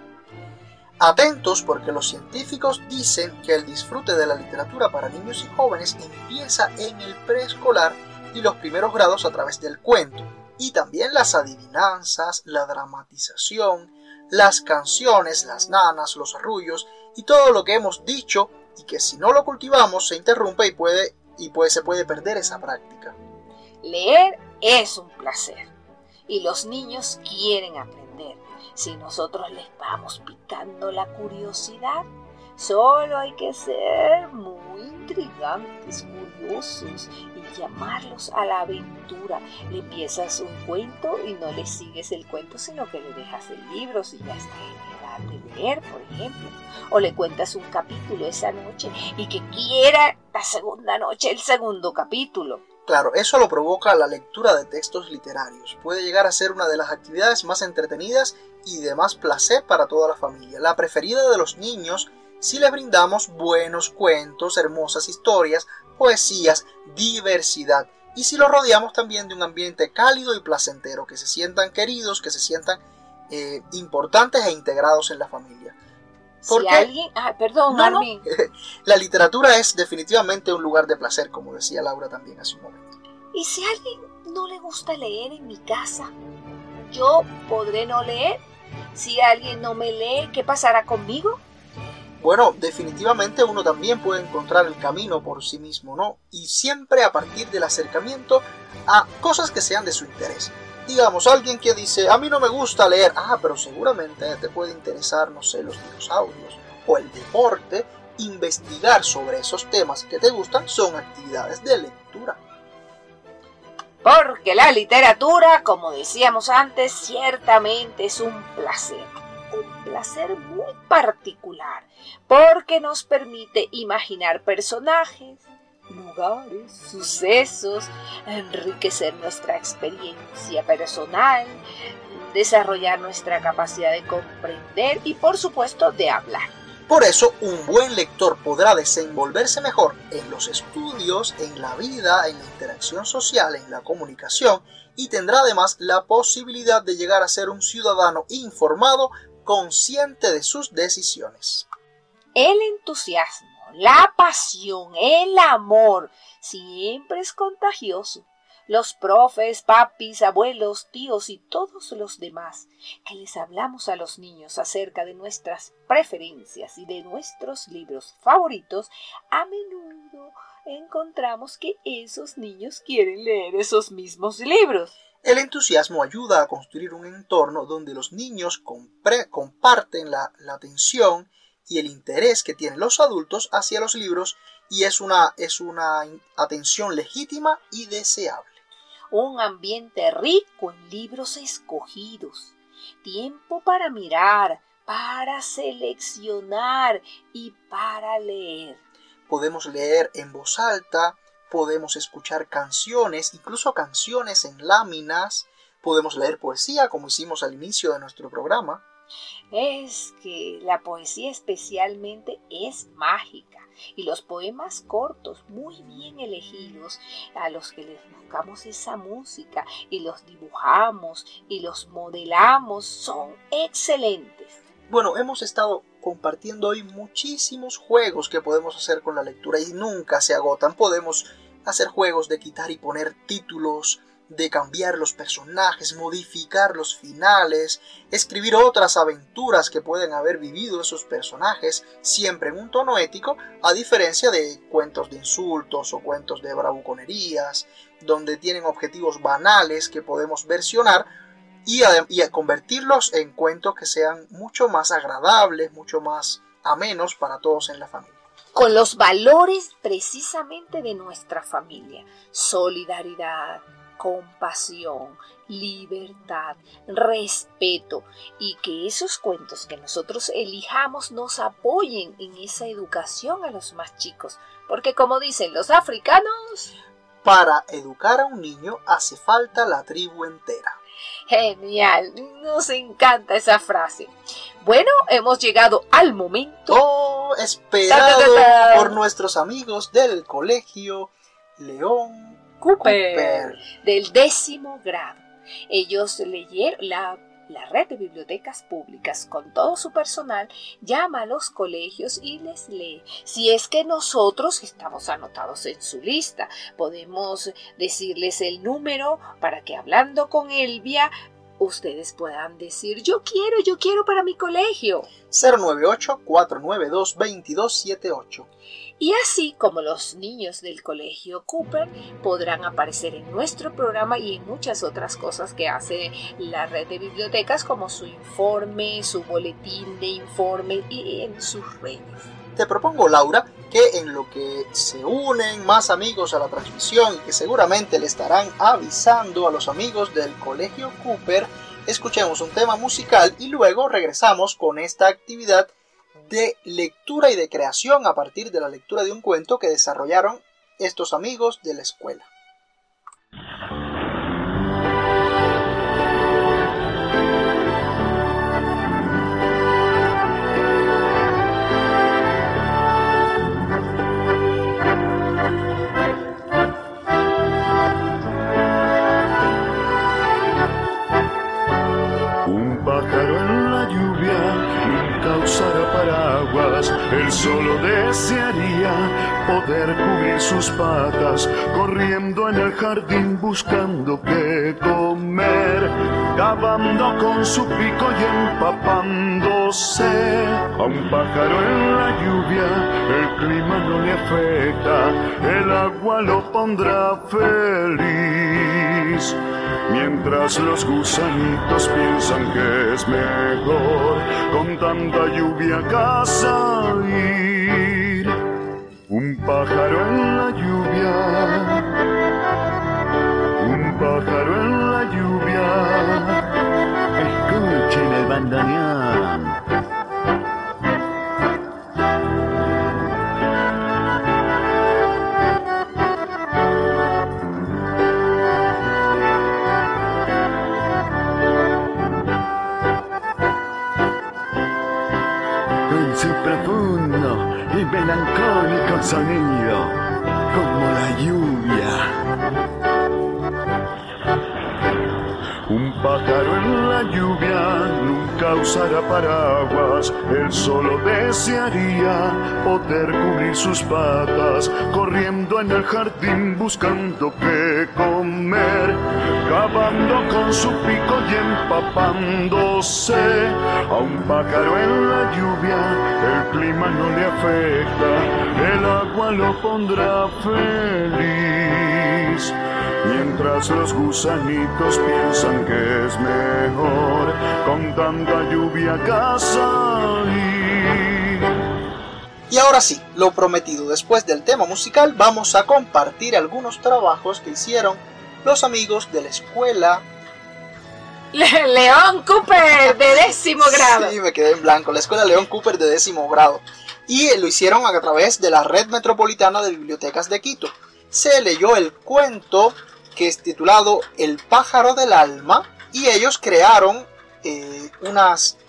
Atentos, porque los científicos dicen que el disfrute de la literatura para niños y jóvenes empieza en el preescolar y los primeros grados a través del cuento, y también las adivinanzas, la dramatización, las canciones, las nanas, los arrullos y todo lo que hemos dicho, y que si no lo cultivamos se interrumpe y puede y pues se puede perder esa práctica. Leer es un placer y los niños quieren aprender. Si nosotros les vamos picando la curiosidad, solo hay que ser muy intrigantes, curiosos y llamarlos a la aventura. Le empiezas un cuento y no le sigues el cuento, sino que le dejas el libro si ya está en edad de leer, por ejemplo. O le cuentas un capítulo esa noche y que quiera la segunda noche el segundo capítulo. Claro, eso lo provoca la lectura de textos literarios. Puede llegar a ser una de las actividades más entretenidas y de más placer para toda la familia. La preferida de los niños si les brindamos buenos cuentos, hermosas historias, poesías, diversidad. Y si los rodeamos también de un ambiente cálido y placentero, que se sientan queridos, que se sientan eh, importantes e integrados en la familia. Porque, si alguien... Ah, perdón, no, Armin. No. La literatura es definitivamente un lugar de placer, como decía Laura también hace un momento. ¿Y si a alguien no le gusta leer en mi casa? ¿Yo podré no leer? Si alguien no me lee, ¿qué pasará conmigo? Bueno, definitivamente uno también puede encontrar el camino por sí mismo, ¿no? Y siempre a partir del acercamiento a cosas que sean de su interés. Digamos, alguien que dice, a mí no me gusta leer, ah, pero seguramente te puede interesar, no sé, los dinosaurios o el deporte. Investigar sobre esos temas que te gustan son actividades de lectura. Porque la literatura, como decíamos antes, ciertamente es un placer. Un placer muy particular, porque nos permite imaginar personajes, lugares, sucesos, enriquecer nuestra experiencia personal, desarrollar nuestra capacidad de comprender y, por supuesto, de hablar. Por eso, un buen lector podrá desenvolverse mejor en los estudios, en la vida, en la interacción social, en la comunicación, y tendrá además la posibilidad de llegar a ser un ciudadano informado, consciente de sus decisiones. El entusiasmo, la pasión, el amor siempre es contagioso. Los profes, papis, abuelos, tíos y todos los demás que les hablamos a los niños acerca de nuestras preferencias y de nuestros libros favoritos, a menudo encontramos que esos niños quieren leer esos mismos libros. El entusiasmo ayuda a construir un entorno donde los niños compre- comparten la, la atención y el interés que tienen los adultos hacia los libros, y es una, es una atención legítima y deseable. Un ambiente rico en libros escogidos, tiempo para mirar, para seleccionar y para leer. Podemos leer en voz alta, podemos escuchar canciones, incluso canciones en láminas, podemos leer poesía como hicimos al inicio de nuestro programa. Es que la poesía especialmente es mágica y los poemas cortos, muy bien elegidos, a los que les buscamos esa música y los dibujamos y los modelamos, son excelentes. Bueno, hemos estado compartiendo hoy muchísimos juegos que podemos hacer con la lectura y nunca se agotan. Podemos hacer juegos de quitar y poner títulos, de cambiar los personajes, modificar los finales, escribir otras aventuras que pueden haber vivido esos personajes, siempre en un tono ético, a diferencia de cuentos de insultos o cuentos de bravuconerías, donde tienen objetivos banales que podemos versionar y, a, y a convertirlos en cuentos que sean mucho más agradables, mucho más amenos para todos en la familia. Con los valores precisamente de nuestra familia: solidaridad, compasión, libertad, respeto, y que esos cuentos que nosotros elijamos nos apoyen en esa educación a los más chicos, porque como dicen los africanos, para educar a un niño hace falta la tribu entera. Genial, nos encanta esa frase. Bueno, hemos llegado al momento oh, esperado ta, ta, ta, ta. por nuestros amigos del Colegio León Cooper, Cooper, del décimo grado. Ellos leyeron, la, la red de bibliotecas públicas con todo su personal llama a los colegios y les lee. Si es que nosotros estamos anotados en su lista, podemos decirles el número para que, hablando con Elvia, ustedes puedan decir: yo quiero, yo quiero para mi colegio. cero nueve ocho, cuatro nueve dos, dos dos siete ocho. Y así como los niños del Colegio Cooper podrán aparecer en nuestro programa y en muchas otras cosas que hace la red de bibliotecas, como su informe, su boletín de informe y en sus redes. Te propongo, Laura, que en lo que se unen más amigos a la transmisión y que seguramente le estarán avisando a los amigos del Colegio Cooper, escuchemos un tema musical y luego regresamos con esta actividad de lectura y de creación a partir de la lectura de un cuento que desarrollaron estos amigos de la escuela. Un pájaro en la lluvia nunca usará paraguas, él solo desearía poder cubrir sus patas, corriendo en el jardín buscando qué comer, cavando con su pico y empapándose. A un pájaro en la lluvia el clima no le afecta, el agua lo pondrá feliz. Mientras los gusanitos piensan que es mejor con tanta lluvia a casa ir. Un pájaro en la lluvia, un pájaro en la lluvia. Escuchen el bandoneón. Su profundo y melancólico sonido, como la lluvia. Un pájaro en la lluvia nunca usará paraguas, él solo desearía poder cubrir sus patas, corriendo en el jardín buscando qué comer, cavando con su pico y empapándose. A un pájaro en la lluvia el clima no le afecta, el agua lo pondrá feliz. Mientras los gusanitos piensan que es mejor con tanta lluvia a casa ir. Y ahora sí, lo prometido, después del tema musical vamos a compartir algunos trabajos que hicieron los amigos de la escuela Le León Cooper de décimo grado. Sí, me quedé en blanco, la escuela León Cooper de décimo grado. Y lo hicieron a través de la Red Metropolitana de Bibliotecas de Quito. Se leyó el cuento que es titulado El pájaro del alma y ellos crearon eh, unas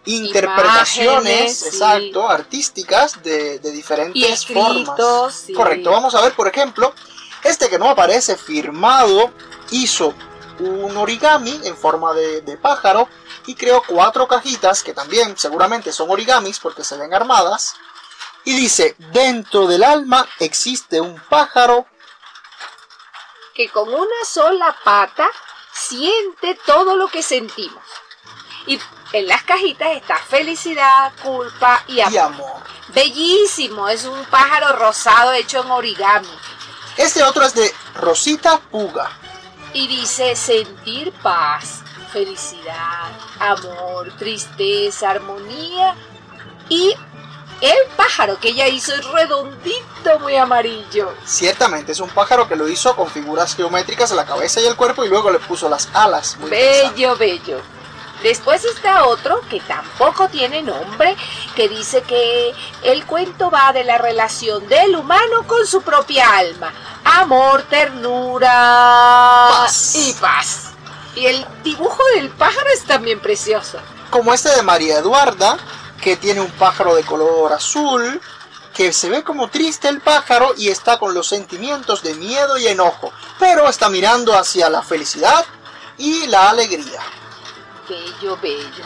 interpretaciones, imágenes, exacto, sí. artísticas de, de diferentes y escritos, formas. sí. Correcto, vamos a ver, por ejemplo, este que no aparece firmado hizo un origami en forma de, de pájaro y creó cuatro cajitas que también seguramente son origamis porque se ven armadas. Y dice, dentro del alma existe un pájaro que con una sola pata siente todo lo que sentimos. Y en las cajitas está felicidad, culpa y amor. y amor. Bellísimo, es un pájaro rosado hecho en origami. Este otro es de Rosita Puga. Y dice sentir paz, felicidad, amor, tristeza, armonía. Y el pájaro que ella hizo es redondito, muy amarillo. Ciertamente, es un pájaro que lo hizo con figuras geométricas en la cabeza y el cuerpo y luego le puso las alas. Muy Bello, bello. Después está otro que tampoco tiene nombre, que dice que el cuento va de la relación del humano con su propia alma. Amor, ternura Paz. y paz. Y el dibujo del pájaro es también precioso. Como este de María Eduarda, que tiene un pájaro de color azul, que se ve como triste el pájaro y está con los sentimientos de miedo y enojo, pero está mirando hacia la felicidad y la alegría. Bello, bello.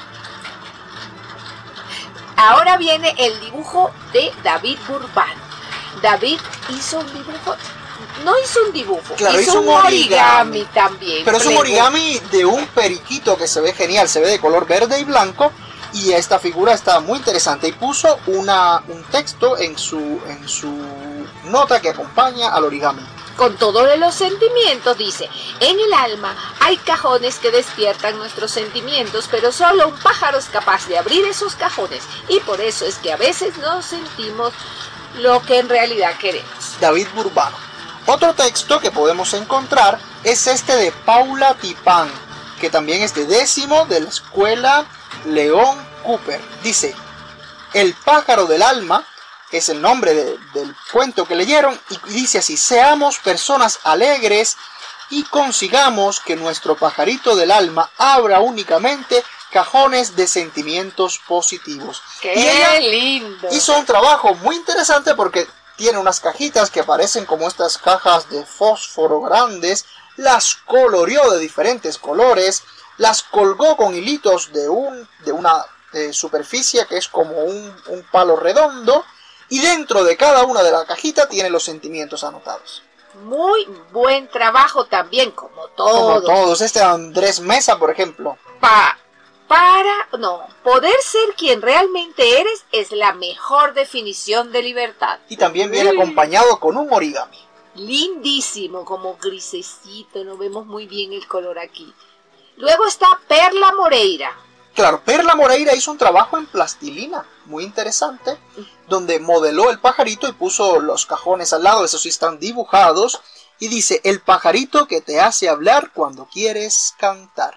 Ahora viene el dibujo de David Burbán. David hizo un dibujo, no hizo un dibujo, Claro, hizo, hizo un un origami, origami. también. Pero es un plegó. origami de un periquito que se ve genial, se ve de color verde y blanco y esta figura está muy interesante y puso una, un texto en su, en su nota que acompaña al origami. Con todos los sentimientos, dice, en el alma hay cajones que despiertan nuestros sentimientos, pero solo un pájaro es capaz de abrir esos cajones y por eso es que a veces no sentimos lo que en realidad queremos. David Burbano. Otro texto que podemos encontrar es este de Paula Tipán, que también es de décimo de la escuela León Cooper. Dice, el pájaro del alma es el nombre de, del cuento que leyeron y dice así, seamos personas alegres y consigamos que nuestro pajarito del alma abra únicamente cajones de sentimientos positivos. ¡Qué Y ella lindo! hizo un trabajo muy interesante porque tiene unas cajitas que parecen como estas cajas de fósforo grandes, las coloreó de diferentes colores, las colgó con hilitos de, un, de una eh, superficie que es como un, un palo redondo y dentro de cada una de las cajitas tiene los sentimientos anotados. Muy buen trabajo también, como todos. Como todos. Este Andrés Mesa, por ejemplo. Pa, para, no, poder ser quien realmente eres es la mejor definición de libertad. Y también viene acompañado con un origami. Lindísimo, como grisecito, no vemos muy bien el color aquí. Luego está Perla Moreira. Claro, Perla Moreira hizo un trabajo en plastilina muy interesante, donde modeló el pajarito y puso los cajones al lado, esos sí están dibujados, y dice, el pajarito que te hace hablar cuando quieres cantar.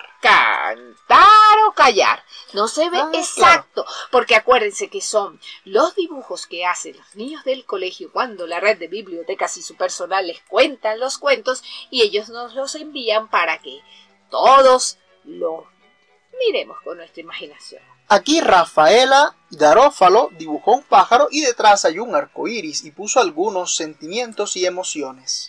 Cantar o callar. No se ve Ah, exacto, porque acuérdense que son los dibujos que hacen los niños del colegio cuando la red de bibliotecas y su personal les cuentan los cuentos y ellos nos los envían para que todos lo miremos con nuestra imaginación. Aquí Rafaela Garófalo dibujó un pájaro y detrás hay un arco iris y puso algunos sentimientos y emociones.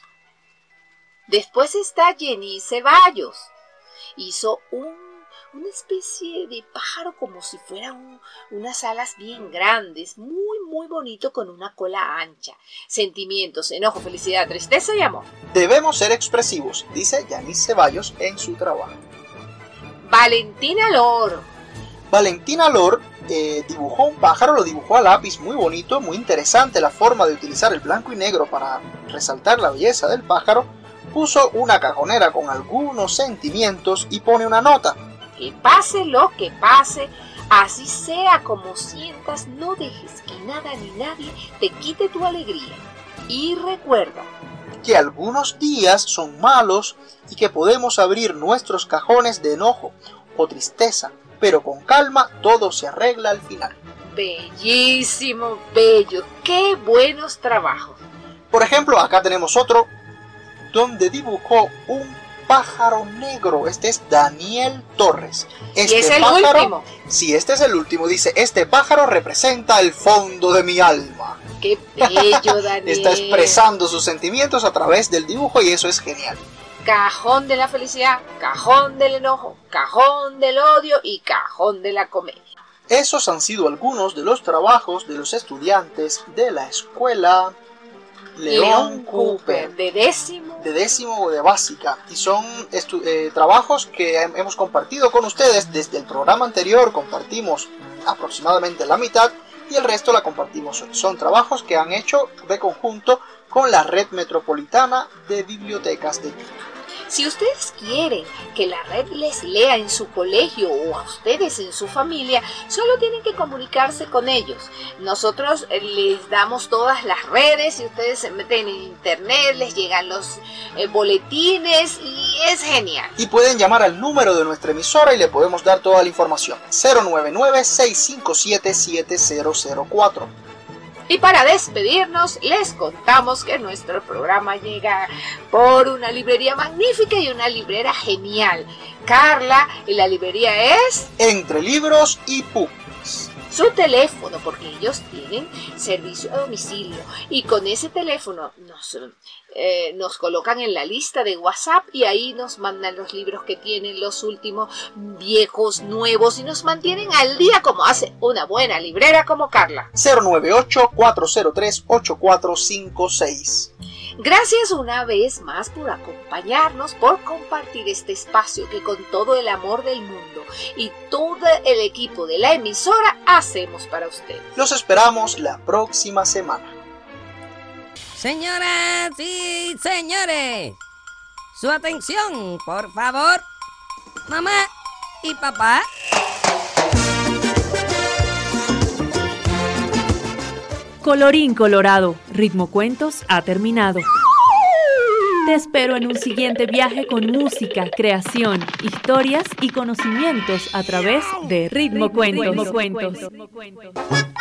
Después está Jenny Ceballos. Hizo un, una especie de pájaro como si fuera un, unas alas bien grandes, muy muy bonito con una cola ancha. Sentimientos, enojo, felicidad, tristeza y amor. Debemos ser expresivos, dice Yanis Ceballos en su trabajo. Valentina Lor. Valentina Lor eh, dibujó un pájaro, lo dibujó a lápiz, muy bonito, muy interesante la forma de utilizar el blanco y negro para resaltar la belleza del pájaro. Puso una cajonera con algunos sentimientos y pone una nota. Que pase lo que pase, así sea como sientas, no dejes que nada ni nadie te quite tu alegría. Y recuerda que algunos días son malos y que podemos abrir nuestros cajones de enojo o tristeza, pero con calma todo se arregla al final. Bellísimo, bello, qué buenos trabajos. Por ejemplo, acá tenemos otro donde dibujó un pájaro negro. Este es Daniel Torres. Este y es el pájaro, último. Sí, este es el último. Dice, este pájaro representa el fondo de mi alma. ¡Qué bello, Daniel! Está expresando sus sentimientos a través del dibujo y eso es genial. Cajón de la felicidad, cajón del enojo, cajón del odio y cajón de la comedia. Esos han sido algunos de los trabajos de los estudiantes de la escuela León, León Cooper, Cooper, de décimo. de décimo o de básica, y son eh, trabajos que hem- hemos compartido con ustedes. Desde el programa anterior compartimos aproximadamente la mitad y el resto la compartimos hoy. Son trabajos que han hecho de conjunto con la Red Metropolitana de Bibliotecas de Quito. Si ustedes quieren que la red les lea en su colegio o a ustedes en su familia, solo tienen que comunicarse con ellos. Nosotros les damos todas las redes y ustedes se meten en internet, les llegan los eh, boletines y es genial. Y pueden llamar al número de nuestra emisora y le podemos dar toda la información. cero nueve nueve, seis cinco siete, siete cero cero cuatro. Y para despedirnos, les contamos que nuestro programa llega por una librería magnífica y una librera genial. Carla, y la librería es... Entre Libros y Pumas. Su teléfono, porque ellos tienen servicio a domicilio. Y con ese teléfono nos, eh, nos colocan en la lista de WhatsApp y ahí nos mandan los libros que tienen, los últimos, viejos, nuevos, y nos mantienen al día como hace una buena librera como Carla. cero nueve ocho, cuatro cero tres, ocho cuatro cinco seis. Gracias una vez más por acompañarnos, por compartir este espacio que con todo el amor del mundo y todo el equipo de la emisora hacemos para ustedes. Los esperamos la próxima semana. Señoras y señores, su atención, por favor. Mamá y papá. Colorín colorado, Ritmo Cuentos ha terminado. Te espero en un siguiente viaje con música, creación, historias y conocimientos a través de Ritmo Cuentos.